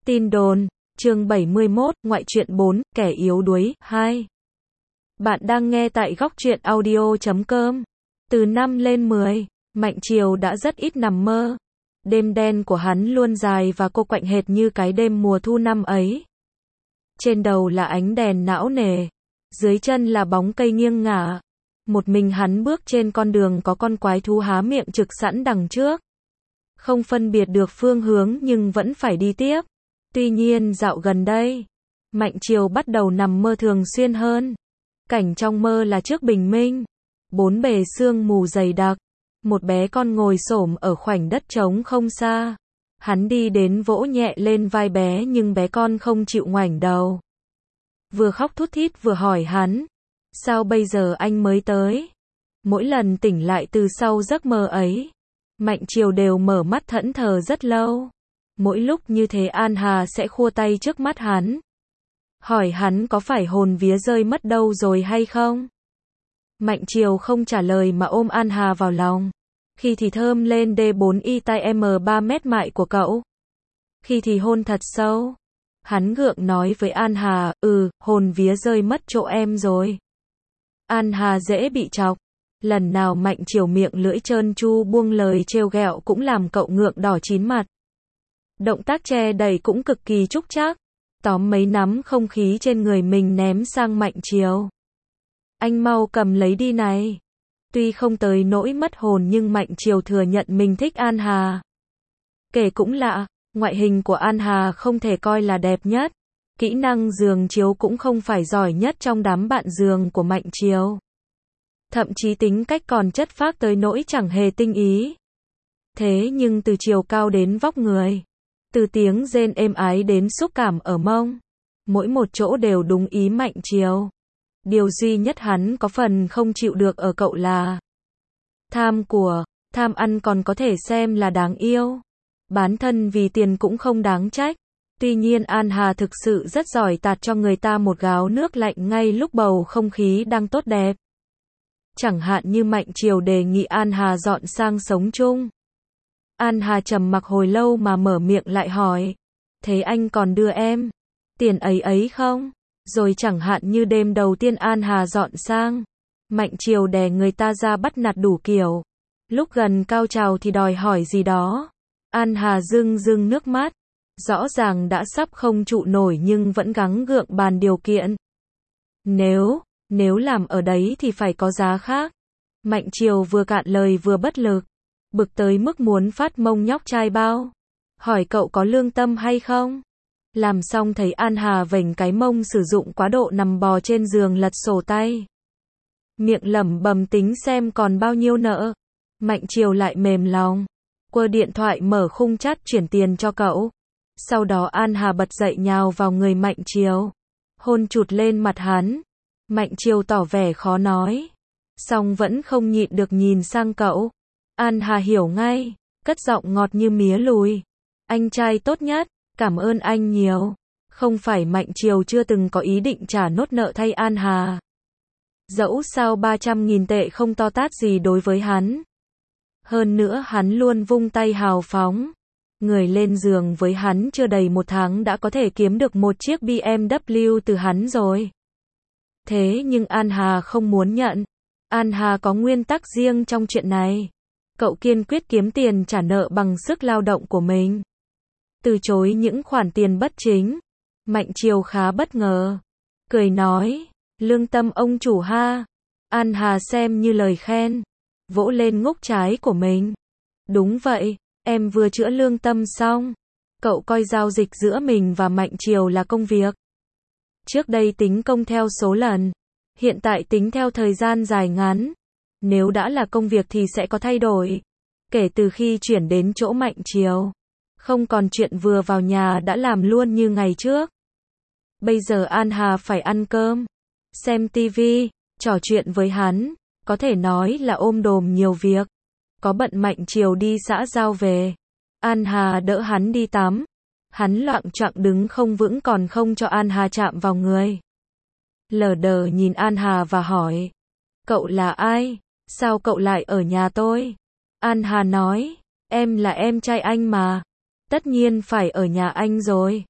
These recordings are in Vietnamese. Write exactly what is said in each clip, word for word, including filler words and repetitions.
Tin đồn, chương bảy mươi mốt, ngoại truyện bốn, kẻ yếu đuối, hai. Bạn đang nghe tại góc truyện audio chấm com. Từ năm lên mười, Mạnh Triều đã rất ít nằm mơ. Đêm đen của hắn luôn dài và cô quạnh hệt như cái đêm mùa thu năm ấy. Trên đầu là ánh đèn não nề, dưới chân là bóng cây nghiêng ngả. Một mình hắn bước trên con đường có con quái thú há miệng trực sẵn đằng trước. Không phân biệt được phương hướng nhưng vẫn phải đi tiếp. Tuy nhiên dạo gần đây, Mạnh Triều bắt đầu nằm mơ thường xuyên hơn. Cảnh trong mơ là trước bình minh, bốn bề sương mù dày đặc, một bé con ngồi xổm ở khoảnh đất trống không xa. Hắn đi đến vỗ nhẹ lên vai bé nhưng bé con không chịu ngoảnh đầu. Vừa khóc thút thít vừa hỏi hắn, sao bây giờ anh mới tới? Mỗi lần tỉnh lại từ sau giấc mơ ấy, Mạnh Triều đều mở mắt thẫn thờ rất lâu. Mỗi lúc như thế An Hà sẽ khua tay trước mắt hắn, hỏi hắn có phải hồn vía rơi mất đâu rồi hay không. Mạnh Triều không trả lời mà ôm An Hà vào lòng. Khi thì thơm lên D bốn Y tai M ba mét mại của cậu, khi thì hôn thật sâu. Hắn gượng nói với An Hà, ừ, hồn vía rơi mất chỗ em rồi. An Hà dễ bị chọc. Lần nào Mạnh Triều miệng lưỡi trơn tru buông lời trêu ghẹo cũng làm cậu ngượng đỏ chín mặt. Động tác che đậy cũng cực kỳ trúc trác. Tóm mấy nắm không khí trên người mình ném sang Mạnh Triều. Anh mau cầm lấy đi này. Tuy không tới nỗi mất hồn nhưng Mạnh Triều thừa nhận mình thích An Hà. Kể cũng lạ, ngoại hình của An Hà không thể coi là đẹp nhất. Kỹ năng giường chiếu cũng không phải giỏi nhất trong đám bạn giường của Mạnh Triều. Thậm chí tính cách còn chất phác tới nỗi chẳng hề tinh ý. Thế nhưng từ chiều cao đến vóc người, từ tiếng rên êm ái đến xúc cảm ở mông, mỗi một chỗ đều đúng ý Mạnh Triều. Điều duy nhất hắn có phần không chịu được ở cậu là tham của, tham ăn còn có thể xem là đáng yêu. Bán thân vì tiền cũng không đáng trách. Tuy nhiên An Hà thực sự rất giỏi tạt cho người ta một gáo nước lạnh ngay lúc bầu không khí đang tốt đẹp. Chẳng hạn như Mạnh Triều đề nghị An Hà dọn sang sống chung. An Hà trầm mặc hồi lâu mà mở miệng lại hỏi, thế anh còn đưa em tiền ấy ấy không? Rồi chẳng hạn như đêm đầu tiên An Hà dọn sang, Mạnh Triều đè người ta ra bắt nạt đủ kiểu. Lúc gần cao trào thì đòi hỏi gì đó. An Hà rưng rưng nước mắt. Rõ ràng đã sắp không trụ nổi nhưng vẫn gắng gượng bàn điều kiện. Nếu, nếu làm ở đấy thì phải có giá khác. Mạnh Triều vừa cạn lời vừa bất lực. Bực tới mức muốn phát mông nhóc trai bao. Hỏi cậu có lương tâm hay không? Làm xong thấy An Hà vểnh cái mông sử dụng quá độ nằm bò trên giường lật sổ tay. Miệng lẩm bẩm tính xem còn bao nhiêu nợ. Mạnh Triều lại mềm lòng. Quơ điện thoại mở khung chat chuyển tiền cho cậu. Sau đó An Hà bật dậy nhào vào người Mạnh Triều. Hôn chụt lên mặt hắn. Mạnh Triều tỏ vẻ khó nói. Xong vẫn không nhịn được nhìn sang cậu. An Hà hiểu ngay. Cất giọng ngọt như mía lùi. Anh trai tốt nhất. Cảm ơn anh nhiều. Không phải Mạnh Triều chưa từng có ý định trả nốt nợ thay An Hà. Dẫu sao ba trăm nghìn tệ không to tát gì đối với hắn. Hơn nữa hắn luôn vung tay hào phóng. Người lên giường với hắn chưa đầy một tháng đã có thể kiếm được một chiếc B M W từ hắn rồi. Thế nhưng An Hà không muốn nhận. An Hà có nguyên tắc riêng trong chuyện này. Cậu kiên quyết kiếm tiền trả nợ bằng sức lao động của mình. Từ chối những khoản tiền bất chính. Mạnh Triều khá bất ngờ. Cười nói, lương tâm ông chủ ha. An Hà xem như lời khen. Vỗ lên ngúc trái của mình. Đúng vậy, em vừa chữa lương tâm xong. Cậu coi giao dịch giữa mình và Mạnh Triều là công việc. Trước đây tính công theo số lần. Hiện tại tính theo thời gian dài ngắn. Nếu đã là công việc thì sẽ có thay đổi. Kể từ khi chuyển đến chỗ Mạnh Triều, không còn chuyện vừa vào nhà đã làm luôn như ngày trước. Bây giờ An Hà phải ăn cơm, xem tivi, trò chuyện với hắn. Có thể nói là ôm đồm nhiều việc. Có bận Mạnh Triều đi xã giao về. An Hà đỡ hắn đi tắm. Hắn loạng choạng đứng không vững còn không cho An Hà chạm vào người. Lờ đờ nhìn An Hà và hỏi. Cậu là ai? Sao cậu lại ở nhà tôi? An Hà nói. Em là em trai anh mà. Tất nhiên phải ở nhà anh rồi.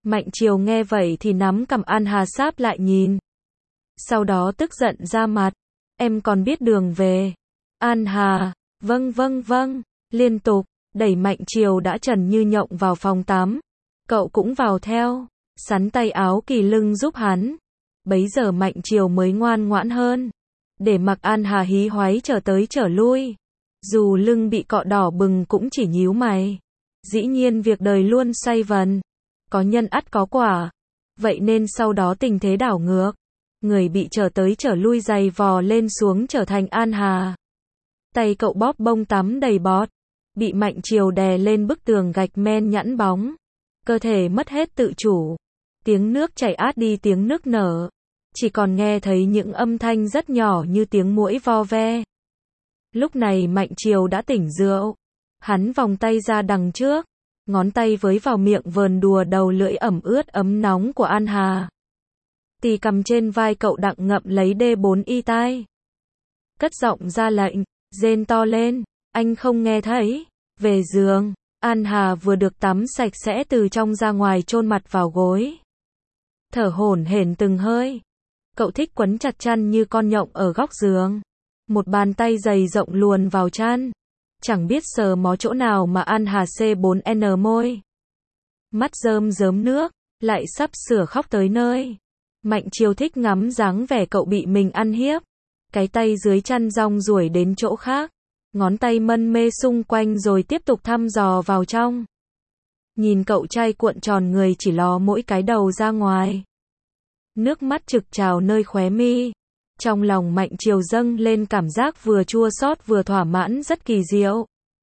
Mạnh Triều nghe vậy thì nắm cằm An Hà sáp lại nhìn. Sau đó tức giận ra mặt. Em còn biết đường về. An Hà, vâng vâng vâng, liên tục, đẩy Mạnh Triều đã trần như nhộng vào phòng tắm. Cậu cũng vào theo, sắn tay áo kỳ lưng giúp hắn. Bấy giờ Mạnh Triều mới ngoan ngoãn hơn. Để mặc An Hà hí hoáy trở tới trở lui. Dù lưng bị cọ đỏ bừng cũng chỉ nhíu mày. Dĩ nhiên việc đời luôn xoay vần. Có nhân ắt có quả. Vậy nên sau đó tình thế đảo ngược. Người bị trở tới trở lui giày vò lên xuống trở thành An Hà. Tay cậu bóp bông tắm đầy bọt. Bị Mạnh Triều đè lên bức tường gạch men nhẵn bóng. Cơ thể mất hết tự chủ. Tiếng nước chảy át đi tiếng nức nở. Chỉ còn nghe thấy những âm thanh rất nhỏ như tiếng muỗi vo ve. Lúc này Mạnh Triều đã tỉnh rượu. Hắn vòng tay ra đằng trước. Ngón tay với vào miệng vờn đùa đầu lưỡi ẩm ướt ấm nóng của An Hà. Tì cầm trên vai cậu đặng ngậm lấy đê bốn y tai. Cất giọng ra lệnh, rên to lên. Anh không nghe thấy. Về giường. An Hà vừa được tắm sạch sẽ từ trong ra ngoài chôn mặt vào gối. Thở hổn hển từng hơi. Cậu thích quấn chặt chăn như con nhộng ở góc giường. Một bàn tay dày rộng luồn vào chăn. Chẳng biết sờ mó chỗ nào mà An Hà xê bốn en môi. Mắt rơm rớm nước, lại sắp sửa khóc tới nơi. Mạnh Triều thích ngắm dáng vẻ cậu bị mình ăn hiếp. Cái tay dưới chăn rong ruổi đến chỗ khác. Ngón tay mân mê xung quanh rồi tiếp tục thăm dò vào trong. Nhìn cậu trai cuộn tròn người chỉ ló mỗi cái đầu ra ngoài. Nước mắt trực trào nơi khóe mi. Trong lòng Mạnh Triều dâng lên cảm giác vừa chua xót vừa thỏa mãn rất kỳ diệu.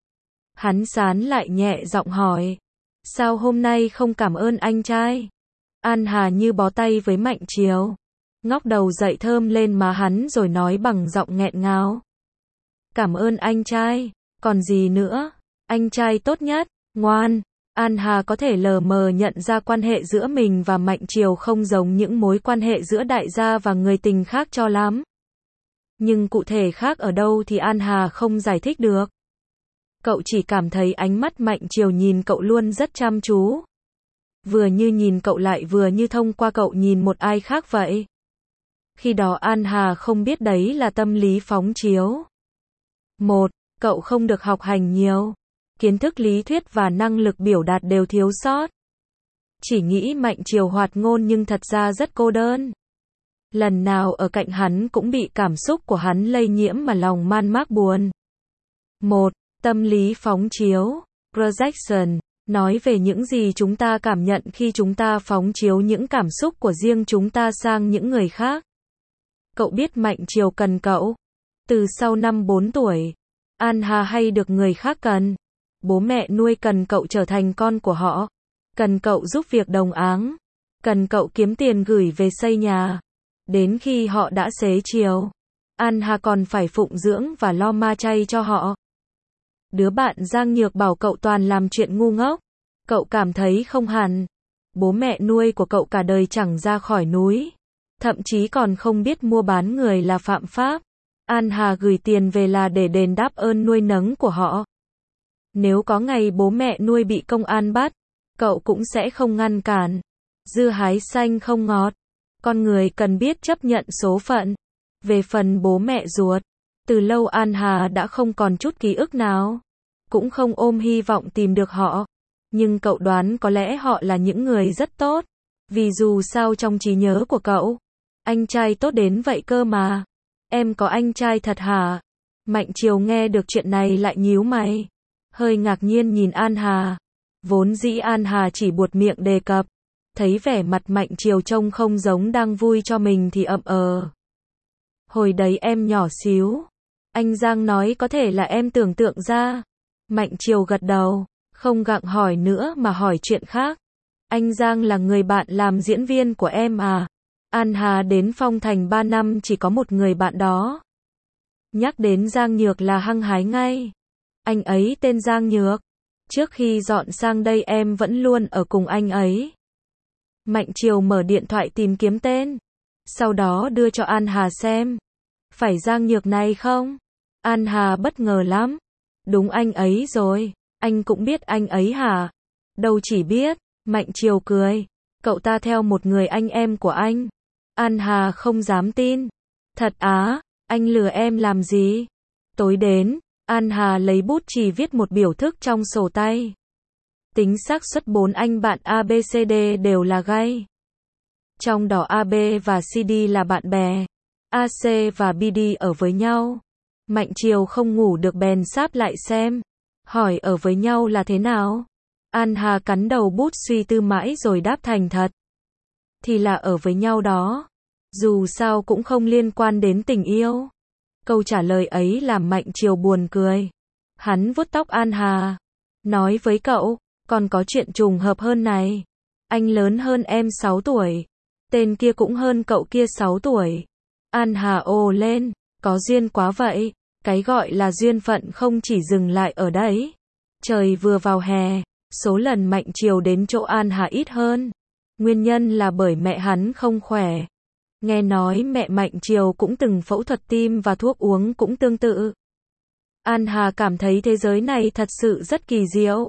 Hắn sán lại nhẹ giọng hỏi. Sao hôm nay không cảm ơn anh trai? An Hà như bó tay với Mạnh Triều. Ngóc đầu dậy thơm lên má hắn rồi nói bằng giọng nghẹn ngào. Cảm ơn anh trai, còn gì nữa? Anh trai tốt nhất, ngoan. An Hà có thể lờ mờ nhận ra quan hệ giữa mình và Mạnh Triều không giống những mối quan hệ giữa đại gia và người tình khác cho lắm. Nhưng cụ thể khác ở đâu thì An Hà không giải thích được. Cậu chỉ cảm thấy ánh mắt Mạnh Triều nhìn cậu luôn rất chăm chú. Vừa như nhìn cậu lại vừa như thông qua cậu nhìn một ai khác vậy. Khi đó An Hà không biết đấy là tâm lý phóng chiếu. Một, cậu không được học hành nhiều. Kiến thức lý thuyết và năng lực biểu đạt đều thiếu sót. Chỉ nghĩ Mạnh Triều hoạt ngôn nhưng thật ra rất cô đơn. Lần nào ở cạnh hắn cũng bị cảm xúc của hắn lây nhiễm mà lòng man mác buồn. Một, tâm lý phóng chiếu, projection, nói về những gì chúng ta cảm nhận khi chúng ta phóng chiếu những cảm xúc của riêng chúng ta sang những người khác. Cậu biết Mạnh Triều cần cậu. Từ sau năm bốn tuổi, An Hà hay được người khác cần. Bố mẹ nuôi cần cậu trở thành con của họ. Cần cậu giúp việc đồng áng. Cần cậu kiếm tiền gửi về xây nhà. Đến khi họ đã xế chiều, An Hà còn phải phụng dưỡng và lo ma chay cho họ. Đứa bạn Giang Nhược bảo cậu toàn làm chuyện ngu ngốc. Cậu cảm thấy không hẳn. Bố mẹ nuôi của cậu cả đời chẳng ra khỏi núi. Thậm chí còn không biết mua bán người là phạm pháp. An Hà gửi tiền về là để đền đáp ơn nuôi nấng của họ. Nếu có ngày bố mẹ nuôi bị công an bắt, cậu cũng sẽ không ngăn cản. Dưa hái xanh không ngọt. Con người cần biết chấp nhận số phận. Về phần bố mẹ ruột, từ lâu An Hà đã không còn chút ký ức nào. Cũng không ôm hy vọng tìm được họ. Nhưng cậu đoán có lẽ họ là những người rất tốt. Vì dù sao trong trí nhớ của cậu, anh trai tốt đến vậy cơ mà. Em có anh trai thật hả? Mạnh Triều nghe được chuyện này lại nhíu mày. Hơi ngạc nhiên nhìn An Hà. Vốn dĩ An Hà chỉ buột miệng đề cập. Thấy vẻ mặt Mạnh Triều trông không giống đang vui cho mình thì ậm ờ. Hồi đấy em nhỏ xíu. Anh Giang nói có thể là em tưởng tượng ra. Mạnh Triều gật đầu. Không gặng hỏi nữa mà hỏi chuyện khác. Anh Giang là người bạn làm diễn viên của em à? An Hà đến Phong Thành ba năm chỉ có một người bạn đó. Nhắc đến Giang Nhược là hăng hái ngay. Anh ấy tên Giang Nhược. Trước khi dọn sang đây em vẫn luôn ở cùng anh ấy. Mạnh Triều mở điện thoại tìm kiếm tên. Sau đó đưa cho An Hà xem. Phải Giang Nhược này không? An Hà bất ngờ lắm. Đúng anh ấy rồi. Anh cũng biết anh ấy hả? Đâu chỉ biết. Mạnh Triều cười. Cậu ta theo một người anh em của anh. An Hà không dám tin. Thật á, anh lừa em làm gì? Tối đến, An Hà lấy bút chì viết một biểu thức trong sổ tay. Tính xác suất bốn anh bạn A B C D đều là gay. Trong đó A B và C D là bạn bè. A C và B D ở với nhau. Mạnh Triều không ngủ được bèn sáp lại xem. Hỏi ở với nhau là thế nào? An Hà cắn đầu bút suy tư mãi rồi đáp thành thật. Thì là ở với nhau đó. Dù sao cũng không liên quan đến tình yêu. Câu trả lời ấy làm Mạnh Triều buồn cười. Hắn vuốt tóc An Hà. Nói với cậu, còn có chuyện trùng hợp hơn này. Anh lớn hơn em sáu tuổi. Tên kia cũng hơn cậu kia sáu tuổi. An Hà ồ lên. Có duyên quá vậy. Cái gọi là duyên phận không chỉ dừng lại ở đấy. Trời vừa vào hè. Số lần Mạnh Triều đến chỗ An Hà ít hơn. Nguyên nhân là bởi mẹ hắn không khỏe. Nghe nói mẹ Mạnh Triều cũng từng phẫu thuật tim và thuốc uống cũng tương tự. An Hà cảm thấy thế giới này thật sự rất kỳ diệu.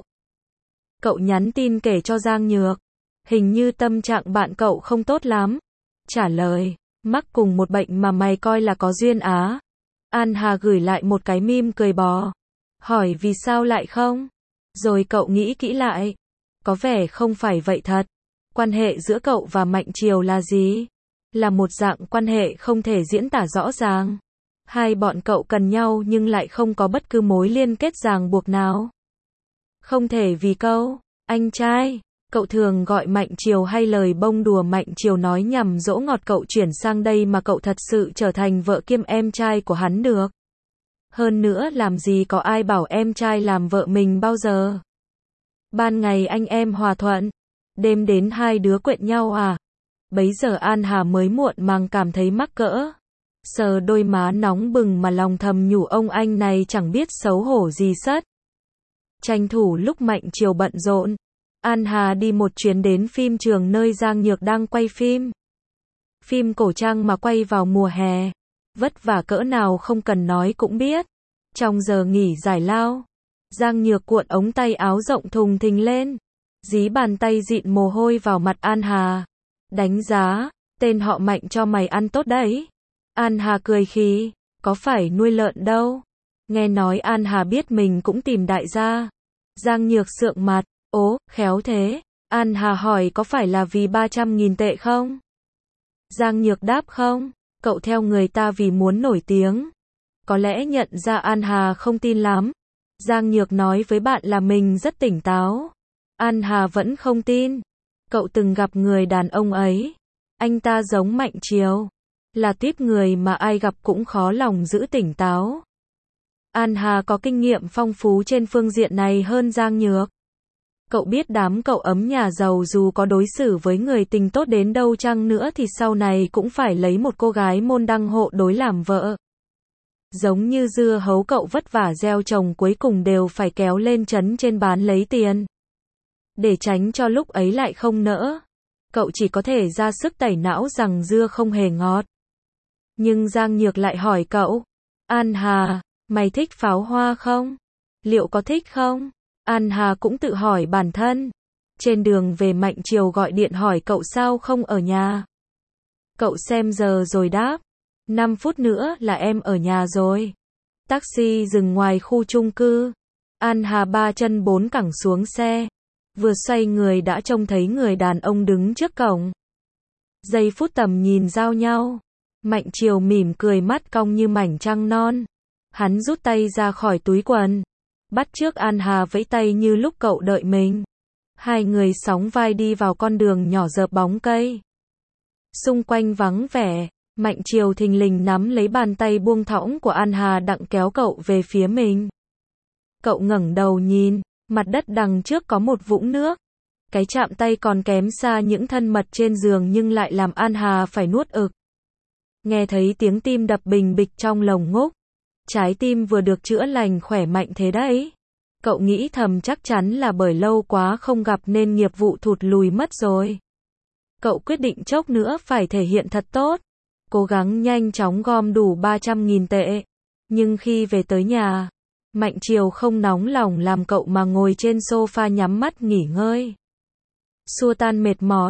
Cậu nhắn tin kể cho Giang Nhược. Hình như tâm trạng bạn cậu không tốt lắm. Trả lời, mắc cùng một bệnh mà mày coi là có duyên á. An Hà gửi lại một cái meme cười bò. Hỏi vì sao lại không? Rồi cậu nghĩ kỹ lại. Có vẻ không phải vậy thật. Quan hệ giữa cậu và Mạnh Triều là gì? Là một dạng quan hệ không thể diễn tả rõ ràng. Hai bọn cậu cần nhau nhưng lại không có bất cứ mối liên kết ràng buộc nào. Không thể vì câu, anh trai, cậu thường gọi Mạnh Triều hay lời bông đùa Mạnh Triều nói nhằm dỗ ngọt cậu chuyển sang đây mà cậu thật sự trở thành vợ kiêm em trai của hắn được. Hơn nữa làm gì có ai bảo em trai làm vợ mình bao giờ. Ban ngày anh em hòa thuận, đêm đến hai đứa quện nhau à. Bấy giờ An Hà mới muộn màng cảm thấy mắc cỡ. Sờ đôi má nóng bừng mà lòng thầm nhủ ông anh này chẳng biết xấu hổ gì sất. Tranh thủ lúc Mạnh Triều bận rộn, An Hà đi một chuyến đến phim trường nơi Giang Nhược đang quay phim. Phim cổ trang mà quay vào mùa hè. Vất vả cỡ nào không cần nói cũng biết. Trong giờ nghỉ giải lao, Giang Nhược cuộn ống tay áo rộng thùng thình lên. Dí bàn tay dịn mồ hôi vào mặt An Hà. Đánh giá, tên họ Mạnh cho mày ăn tốt đấy. An Hà cười khí, có phải nuôi lợn đâu. Nghe nói An Hà biết mình cũng tìm đại gia. Giang Nhược sượng mặt, ố, khéo thế. An Hà hỏi có phải là vì ba trăm nghìn tệ không? Giang Nhược đáp không, cậu theo người ta vì muốn nổi tiếng. Có lẽ nhận ra An Hà không tin lắm. Giang Nhược nói với bạn là mình rất tỉnh táo. An Hà vẫn không tin. Cậu từng gặp người đàn ông ấy. Anh ta giống Mạnh Triều. Là tuýp người mà ai gặp cũng khó lòng giữ tỉnh táo. An Hà có kinh nghiệm phong phú trên phương diện này hơn Giang Nhược. Cậu biết đám cậu ấm nhà giàu dù có đối xử với người tình tốt đến đâu chăng nữa thì sau này cũng phải lấy một cô gái môn đăng hộ đối làm vợ. Giống như dưa hấu cậu vất vả gieo trồng cuối cùng đều phải kéo lên trấn trên bán lấy tiền. Để tránh cho lúc ấy lại không nỡ. Cậu chỉ có thể ra sức tẩy não rằng dưa không hề ngọt. Nhưng Giang Nhược lại hỏi cậu. An Hà, mày thích pháo hoa không? Liệu có thích không? An Hà cũng tự hỏi bản thân. Trên đường về Mạnh Triều gọi điện hỏi cậu sao không ở nhà. Cậu xem giờ rồi đáp. năm phút nữa là em ở nhà rồi. Taxi dừng ngoài khu chung cư. An Hà ba chân bốn cẳng xuống xe. Vừa xoay người đã trông thấy người đàn ông đứng trước cổng. Giây phút tầm nhìn giao nhau. Mạnh Triều mỉm cười mắt cong như mảnh trăng non. Hắn rút tay ra khỏi túi quần. Bắt chước An Hà vẫy tay như lúc cậu đợi mình. Hai người sóng vai đi vào con đường nhỏ rợp bóng cây. Xung quanh vắng vẻ. Mạnh Triều thình lình nắm lấy bàn tay buông thõng của An Hà đặng kéo cậu về phía mình. Cậu ngẩng đầu nhìn. Mặt đất đằng trước có một vũng nước. Cái chạm tay còn kém xa những thân mật trên giường nhưng lại làm An Hà phải nuốt ực. Nghe thấy tiếng tim đập bình bịch trong lồng ngực. Trái tim vừa được chữa lành khỏe mạnh thế đấy. Cậu nghĩ thầm chắc chắn là bởi lâu quá không gặp nên nghiệp vụ thụt lùi mất rồi. Cậu quyết định chốc nữa phải thể hiện thật tốt. Cố gắng nhanh chóng gom đủ ba trăm nghìn tệ. Nhưng khi về tới nhà, Mạnh Triều không nóng lòng làm cậu mà ngồi trên sofa nhắm mắt nghỉ ngơi. Xua tan mệt mỏi,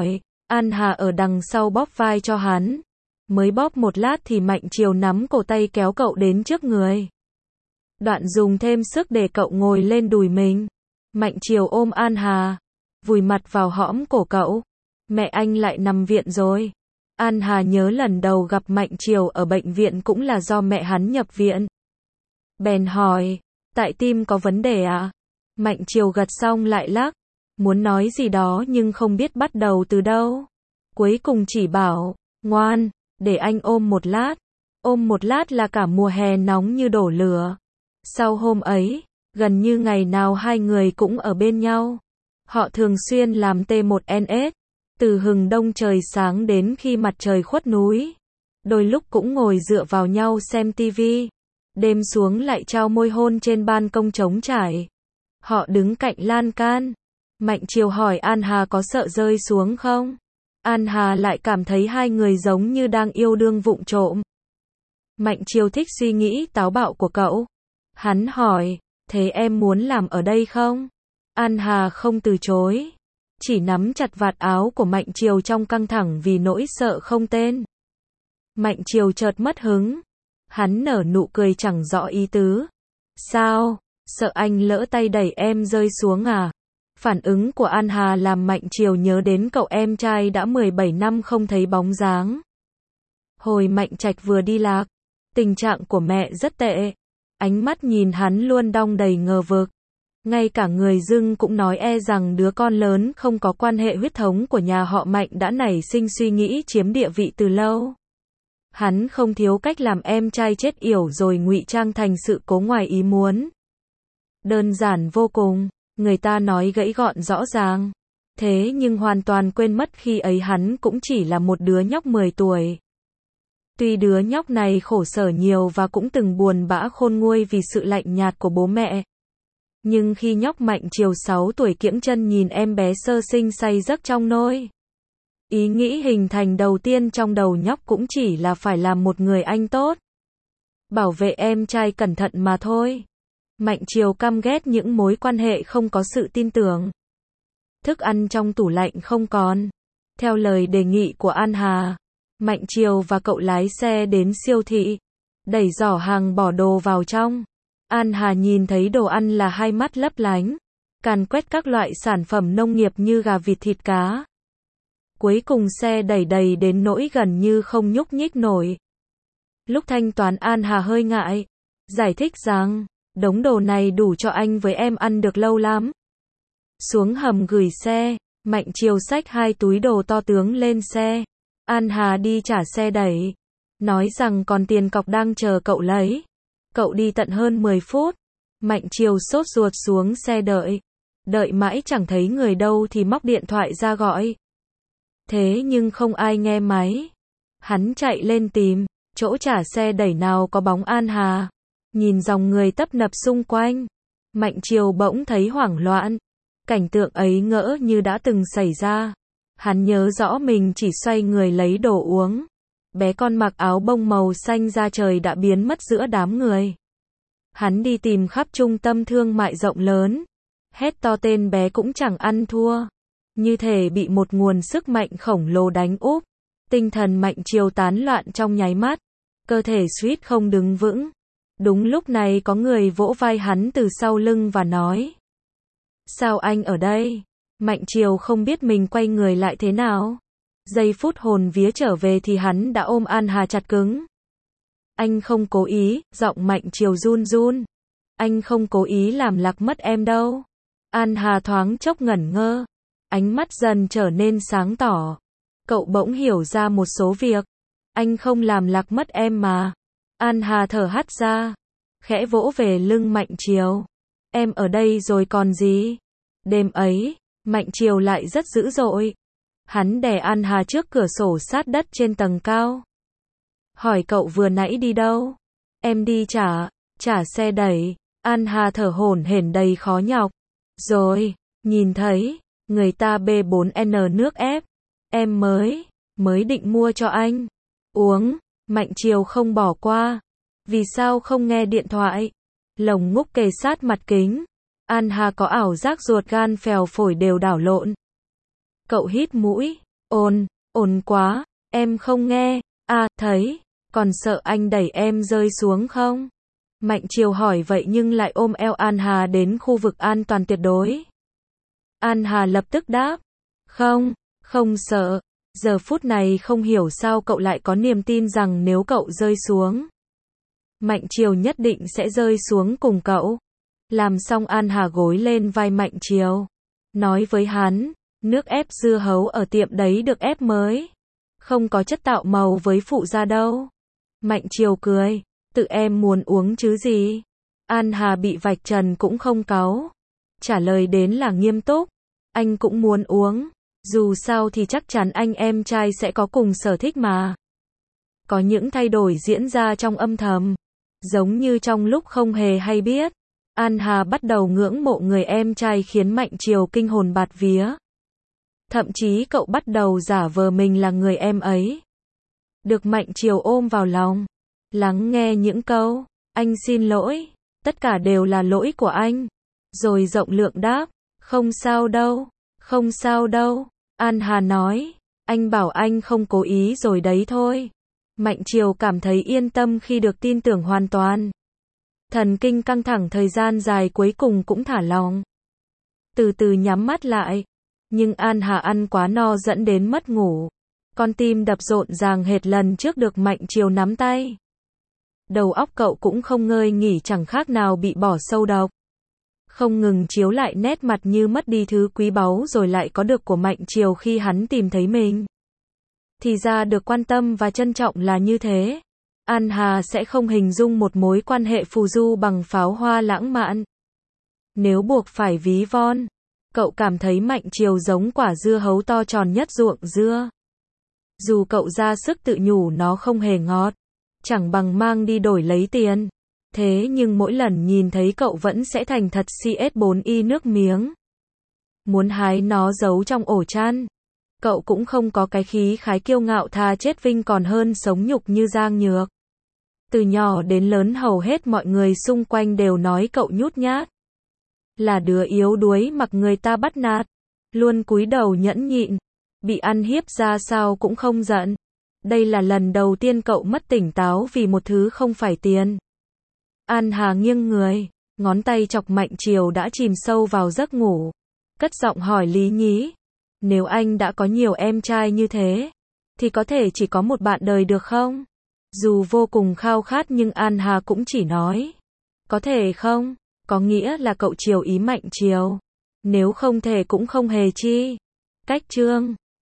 An Hà ở đằng sau bóp vai cho hắn. Mới bóp một lát thì Mạnh Triều nắm cổ tay kéo cậu đến trước người. Đoạn dùng thêm sức để cậu ngồi lên đùi mình. Mạnh Triều ôm An Hà, vùi mặt vào hõm cổ cậu. Mẹ anh lại nằm viện rồi. An Hà nhớ lần đầu gặp Mạnh Triều ở bệnh viện cũng là do mẹ hắn nhập viện. Bèn hỏi, tại tim có vấn đề à? Mạnh Triều gật xong lại lắc, muốn nói gì đó nhưng không biết bắt đầu từ đâu. Cuối cùng chỉ bảo, ngoan, để anh ôm một lát. Ôm một lát là cả mùa hè nóng như đổ lửa. Sau hôm ấy, gần như ngày nào hai người cũng ở bên nhau. Họ thường xuyên làm T một N S, từ hừng đông trời sáng đến khi mặt trời khuất núi. Đôi lúc cũng ngồi dựa vào nhau xem tivi. Đêm xuống lại trao môi hôn trên ban công trống trải. Họ đứng cạnh lan can. Mạnh Triều hỏi An Hà có sợ rơi xuống không? An Hà lại cảm thấy hai người giống như đang yêu đương vụng trộm. Mạnh Triều thích suy nghĩ táo bạo của cậu. Hắn hỏi, thế em muốn làm ở đây không? An Hà không từ chối, chỉ nắm chặt vạt áo của Mạnh Triều trong căng thẳng vì nỗi sợ không tên. Mạnh Triều chợt mất hứng. Hắn nở nụ cười chẳng rõ ý tứ. Sao, sợ anh lỡ tay đẩy em rơi xuống à? Phản ứng của An Hà làm Mạnh Triều nhớ đến cậu em trai đã mười bảy năm không thấy bóng dáng. Hồi Mạnh Trạch vừa đi lạc, tình trạng của mẹ rất tệ. Ánh mắt nhìn hắn luôn đong đầy ngờ vực. Ngay cả người dưng cũng nói e rằng đứa con lớn không có quan hệ huyết thống của nhà họ Mạnh đã nảy sinh suy nghĩ chiếm địa vị từ lâu. Hắn không thiếu cách làm em trai chết yểu rồi ngụy trang thành sự cố ngoài ý muốn. Đơn giản vô cùng, người ta nói gãy gọn rõ ràng. Thế nhưng hoàn toàn quên mất khi ấy hắn cũng chỉ là một đứa nhóc mười tuổi. Tuy đứa nhóc này khổ sở nhiều và cũng từng buồn bã khôn nguôi vì sự lạnh nhạt của bố mẹ. Nhưng khi nhóc Mạnh Triều sáu tuổi kiễng chân nhìn em bé sơ sinh say giấc trong nôi. Ý nghĩ hình thành đầu tiên trong đầu nhóc cũng chỉ là phải làm một người anh tốt. Bảo vệ em trai cẩn thận mà thôi. Mạnh Triều căm ghét những mối quan hệ không có sự tin tưởng. Thức ăn trong tủ lạnh không còn. Theo lời đề nghị của An Hà, Mạnh Triều và cậu lái xe đến siêu thị, đẩy giỏ hàng bỏ đồ vào trong. An Hà nhìn thấy đồ ăn là hai mắt lấp lánh, càn quét các loại sản phẩm nông nghiệp như gà vịt thịt cá. Cuối cùng xe đẩy đầy đến nỗi gần như không nhúc nhích nổi. Lúc thanh toán An Hà hơi ngại, giải thích rằng, đống đồ này đủ cho anh với em ăn được lâu lắm. Xuống hầm gửi xe, Mạnh Triều xách hai túi đồ to tướng lên xe. An Hà đi trả xe đẩy, nói rằng còn tiền cọc đang chờ cậu lấy. Cậu đi tận hơn mười phút. Mạnh Triều sốt ruột xuống xe đợi. Đợi mãi chẳng thấy người đâu thì móc điện thoại ra gọi. Thế nhưng không ai nghe máy. Hắn chạy lên tìm, chỗ trả xe đẩy nào có bóng An Hà. Nhìn dòng người tấp nập xung quanh, Mạnh Triều bỗng thấy hoảng loạn. Cảnh tượng ấy ngỡ như đã từng xảy ra. Hắn nhớ rõ mình chỉ xoay người lấy đồ uống. Bé con mặc áo bông màu xanh da trời đã biến mất giữa đám người. Hắn đi tìm khắp trung tâm thương mại rộng lớn. Hét to tên bé cũng chẳng ăn thua. Như thể bị một nguồn sức mạnh khổng lồ đánh úp. Tinh thần Mạnh Triều tán loạn trong nháy mắt. Cơ thể suýt không đứng vững. Đúng lúc này có người vỗ vai hắn từ sau lưng và nói. Sao anh ở đây? Mạnh Triều không biết mình quay người lại thế nào. Giây phút hồn vía trở về thì hắn đã ôm An Hà chặt cứng. Anh không cố ý, giọng Mạnh Triều run run. Anh không cố ý làm lạc mất em đâu. An Hà thoáng chốc ngẩn ngơ. Ánh mắt dần trở nên sáng tỏ. Cậu bỗng hiểu ra một số việc. Anh không làm lạc mất em mà. An Hà thở hắt ra. Khẽ vỗ về lưng Mạnh Triều. Em ở đây rồi còn gì? Đêm ấy, Mạnh Triều lại rất dữ dội. Hắn đè An Hà trước cửa sổ sát đất trên tầng cao. Hỏi cậu vừa nãy đi đâu? Em đi trả, trả xe đẩy. An Hà thở hổn hển đầy khó nhọc. Rồi, nhìn thấy, người ta bê bốn N nước ép. Em mới, mới định mua cho anh. Uống, Mạnh Triều không bỏ qua. Vì sao không nghe điện thoại? Lồng ngúc kề sát mặt kính. An Hà có ảo giác ruột gan phèo phổi đều đảo lộn. Cậu hít mũi, Ồn, ồn quá, em không nghe, à, thấy, còn sợ anh đẩy em rơi xuống không? Mạnh Triều hỏi vậy nhưng lại ôm eo An Hà đến khu vực an toàn tuyệt đối. An Hà lập tức đáp, không, không sợ. Giờ phút này không hiểu sao cậu lại có niềm tin rằng nếu cậu rơi xuống, Mạnh Triều nhất định sẽ rơi xuống cùng cậu. Làm xong An Hà gối lên vai Mạnh Triều, nói với hắn, nước ép dưa hấu ở tiệm đấy được ép mới, không có chất tạo màu với phụ gia đâu. Mạnh Triều cười, tự em muốn uống chứ gì. An Hà bị vạch trần cũng không cáu, trả lời đến là nghiêm túc, anh cũng muốn uống, dù sao thì chắc chắn anh em trai sẽ có cùng sở thích mà. Có những thay đổi diễn ra trong âm thầm, giống như trong lúc không hề hay biết, An Hà bắt đầu ngưỡng mộ người em trai khiến Mạnh Triều kinh hồn bạt vía. Thậm chí cậu bắt đầu giả vờ mình là người em ấy. Được Mạnh Triều ôm vào lòng, lắng nghe những câu, anh xin lỗi, tất cả đều là lỗi của anh. Rồi rộng lượng đáp, không sao đâu, không sao đâu. An Hà nói, anh bảo anh không cố ý rồi đấy thôi. Mạnh Triều cảm thấy yên tâm khi được tin tưởng hoàn toàn. Thần kinh căng thẳng thời gian dài cuối cùng cũng thả lỏng. Từ từ nhắm mắt lại. Nhưng An Hà ăn quá no dẫn đến mất ngủ. Con tim đập rộn ràng hệt lần trước được Mạnh Triều nắm tay. Đầu óc cậu cũng không ngơi nghỉ, chẳng khác nào bị bỏ sâu độc. Không ngừng chiếu lại nét mặt như mất đi thứ quý báu rồi lại có được của Mạnh Triều khi hắn tìm thấy mình. Thì ra được quan tâm và trân trọng là như thế. An Hà sẽ không hình dung một mối quan hệ phù du bằng pháo hoa lãng mạn. Nếu buộc phải ví von, cậu cảm thấy Mạnh Triều giống quả dưa hấu to tròn nhất ruộng dưa. Dù cậu ra sức tự nhủ nó không hề ngọt, chẳng bằng mang đi đổi lấy tiền. Thế nhưng mỗi lần nhìn thấy cậu vẫn sẽ thành thật xê ét bốn i nước miếng. Muốn hái nó giấu trong ổ chăn. Cậu cũng không có cái khí khái kiêu ngạo tha chết vinh còn hơn sống nhục như Giang Nhược. Từ nhỏ đến lớn hầu hết mọi người xung quanh đều nói cậu nhút nhát. Là đứa yếu đuối mặc người ta bắt nạt. Luôn cúi đầu nhẫn nhịn. Bị ăn hiếp ra sao cũng không giận. Đây là lần đầu tiên cậu mất tỉnh táo vì một thứ không phải tiền. An Hà nghiêng người, ngón tay chọc Mạnh Triều đã chìm sâu vào giấc ngủ. Cất giọng hỏi lý nhí. Nếu anh đã có nhiều em trai như thế, thì có thể chỉ có một bạn đời được không? Dù vô cùng khao khát nhưng An Hà cũng chỉ nói. Có thể không? Có nghĩa là cậu chiều ý Mạnh Triều. Nếu không thể cũng không hề chi. Cách chương